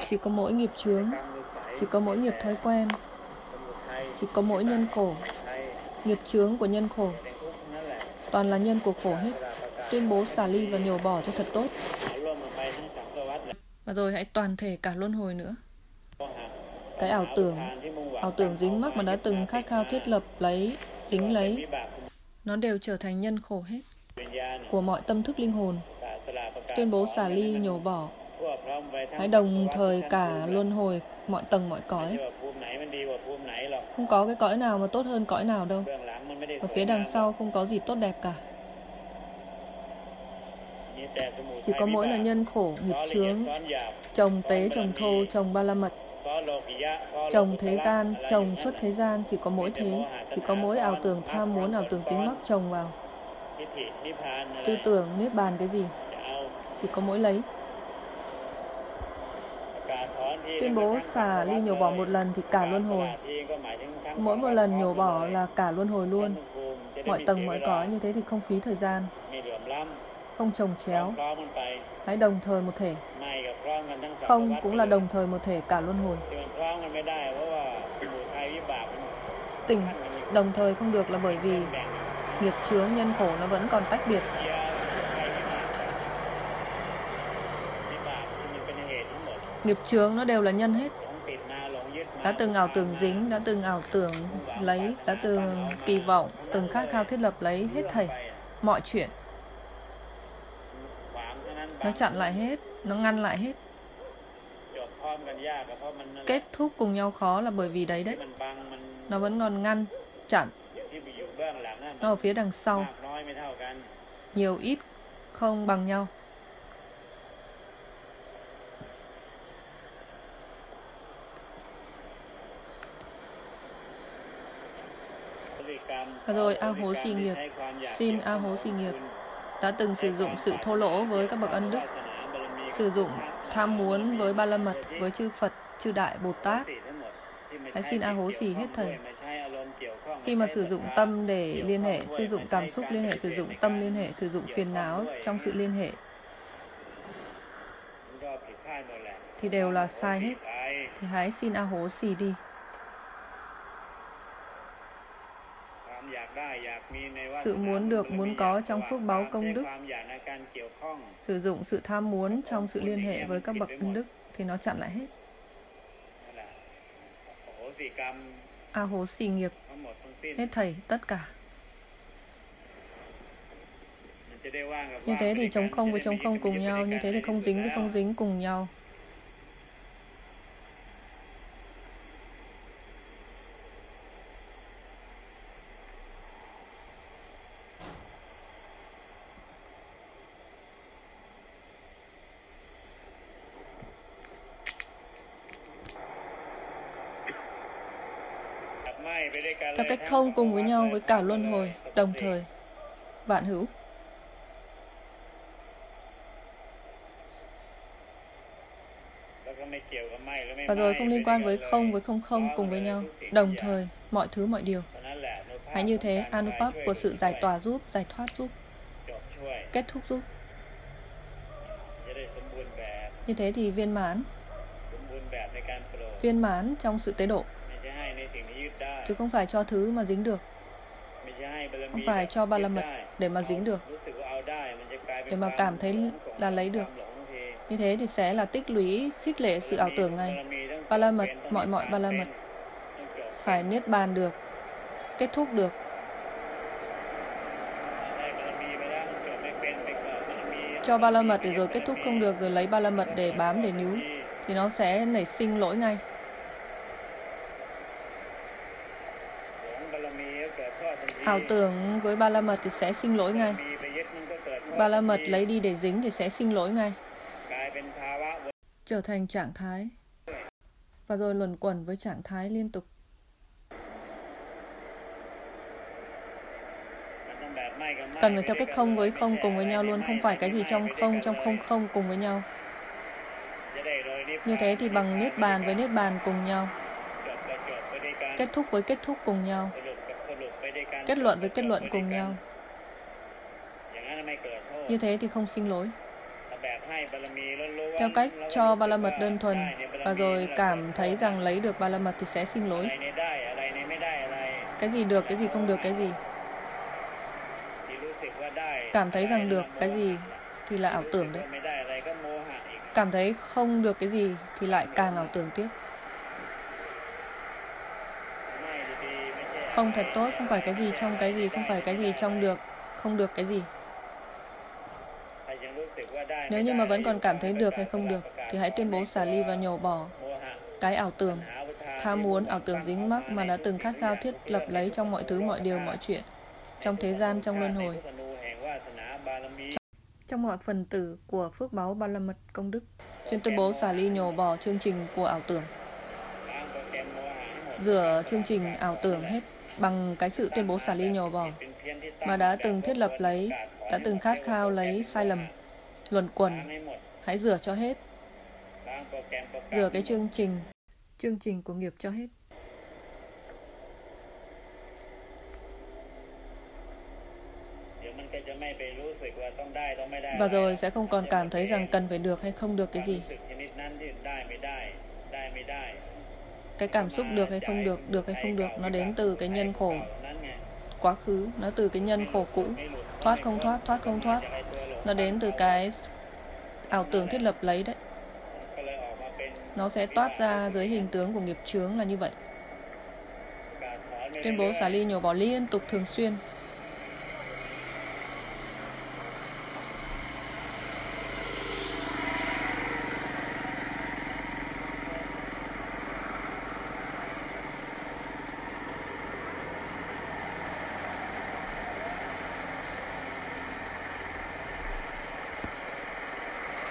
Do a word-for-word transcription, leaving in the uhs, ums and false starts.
chỉ có mỗi nghiệp chướng, chỉ có mỗi nghiệp thói quen, chỉ có mỗi nhân khổ. Nghiệp chướng của nhân khổ toàn là nhân của khổ hết. Tuyên bố xả ly và nhổ bỏ cho thật tốt. Và rồi hãy toàn thể cả luân hồi nữa. Cái ảo tưởng, ảo tưởng dính mắc mà đã từng khát khao thiết lập lấy, dính lấy, nó đều trở thành nhân khổ hết của mọi tâm thức linh hồn. Tuyên bố xả ly nhổ bỏ. Hãy đồng thời cả luân hồi, mọi tầng mọi cõi. Không có cái cõi nào mà tốt hơn cõi nào đâu. Ở phía đằng sau không có gì tốt đẹp cả. Chỉ có mỗi là nhân khổ, nghiệp chướng, trồng tế, trồng thô, trồng ba la mật, trồng thế gian, trồng xuất thế gian. Chỉ có mỗi thế. Chỉ có mỗi ảo tưởng tham muốn, ảo tưởng dính mắc trồng vào. Tư tưởng, niết bàn cái gì? Chỉ có mỗi lấy. Tuyên bố xả ly nhổ bỏ một lần thì cả luân hồi. Mỗi một lần nhổ bỏ là cả luân hồi luôn. Mọi tầng mọi cõi, như thế thì không phí thời gian, không chồng chéo. Hãy đồng thời một thể. Không cũng là đồng thời một thể cả luân hồi. Tỉnh đồng thời không được là bởi vì nghiệp chướng nhân khổ nó vẫn còn tách biệt. Nghiệp chướng nó đều là nhân hết. Đã từng ảo tưởng dính, đã từng ảo tưởng lấy, đã từng kỳ vọng, từng khát khao thiết lập lấy, hết thảy mọi chuyện nó chặn lại hết, nó ngăn lại hết. Kết thúc cùng nhau khó là bởi vì đấy đấy. Nó vẫn còn ngăn, chặn. Nó ở phía đằng sau. Nhiều ít không bằng nhau. Và rồi A Hố Xì Nghiệp, xin A Hố Xì Nghiệp đã từng sử dụng sự thô lỗ với các bậc ân đức, sử dụng tham muốn với ba la mật, với chư Phật, chư Đại Bồ Tát. Hãy xin A Hố Xì hết thầy. Khi mà sử dụng tâm để liên hệ, sử dụng cảm xúc liên hệ, sử dụng tâm liên hệ, sử dụng phiền não trong sự liên hệ, thì đều là sai hết. Thì hãy xin A Hố Xì đi. Sự muốn được, muốn có trong phước báu công đức, sử dụng sự tham muốn trong sự liên hệ với các bậc ân đức, thì nó chặn lại hết. A Hố Xì nghiệp hết thảy tất cả. Như thế thì trống không với trống không cùng nhau, như thế thì không dính với không dính cùng nhau. Theo cách không cùng với nhau với cả luân hồi, đồng thời, vạn hữu. Và rồi không liên quan với không với không không cùng với nhau, đồng thời, mọi thứ mọi điều. Hãy như thế, Anupap của sự giải tỏa giúp, giải thoát giúp, kết thúc giúp. Như thế thì viên mãn, viên mãn trong sự tế độ. Chứ không phải cho thứ mà dính được, không phải cho ba la mật để mà dính được, để mà cảm thấy là lấy được. Như thế thì sẽ là tích lũy khích lệ sự ảo tưởng này. Ba la mật, mọi mọi ba la mật phải niết bàn được, kết thúc được. Cho ba la mật để rồi kết thúc không được, rồi lấy ba la mật để bám để níu, thì nó sẽ nảy sinh lỗi ngay. Ảo tưởng với ba la mật thì sẽ sinh lỗi ngay. Ba la mật lấy đi để dính thì sẽ sinh lỗi ngay. Trở thành trạng thái. Và rồi luẩn quẩn với trạng thái liên tục. Cần phải theo cách không với không cùng với nhau luôn, không phải cái gì trong không, trong không không cùng với nhau. Như thế thì bằng niết bàn với niết bàn cùng nhau, kết thúc với kết thúc cùng nhau, kết luận với kết luận cùng nhau. Như thế thì không sinh lỗi. Theo cách cho ba la mật đơn thuần, và rồi cảm thấy rằng lấy được ba la mật thì sẽ xin lỗi. Cái gì được, cái gì không được, cái gì. Cảm thấy rằng được cái gì thì là ảo tưởng đấy. Cảm thấy không được cái gì thì lại càng ảo tưởng tiếp. Không thật tốt, không phải cái gì trong cái gì, không phải cái gì trong được, không được cái gì. Nếu như mà vẫn còn cảm thấy được hay không được thì hãy tuyên bố xả ly và nhổ bỏ cái ảo tưởng, tham muốn, ảo tưởng dính mắc mà đã từng khát khao thiết lập lấy trong mọi thứ, mọi điều, mọi chuyện, trong thế gian, trong luân hồi, trong mọi phần tử của phước báu ba la mật công đức. Xin tuyên bố xả ly nhổ bỏ chương trình của ảo tưởng, rửa chương trình ảo tưởng hết bằng cái sự tuyên bố xả ly nhổ bỏ mà đã từng thiết lập lấy, đã từng khát khao lấy sai lầm, luẩn quẩn. Hãy rửa cho hết, rửa cái chương trình, chương trình của nghiệp cho hết. Và rồi sẽ không còn cảm thấy rằng cần phải được hay không được cái gì. Cái cảm xúc được hay không được, được hay không được, nó đến từ cái nhân khổ quá khứ, nó từ cái nhân khổ cũ, thoát không thoát, thoát không thoát. Nó đến từ cái ảo tưởng thiết lập lấy đấy. Nó sẽ toát ra dưới hình tướng của nghiệp chướng là như vậy. Tuyên bố xả ly nhổ bỏ liên tục thường xuyên.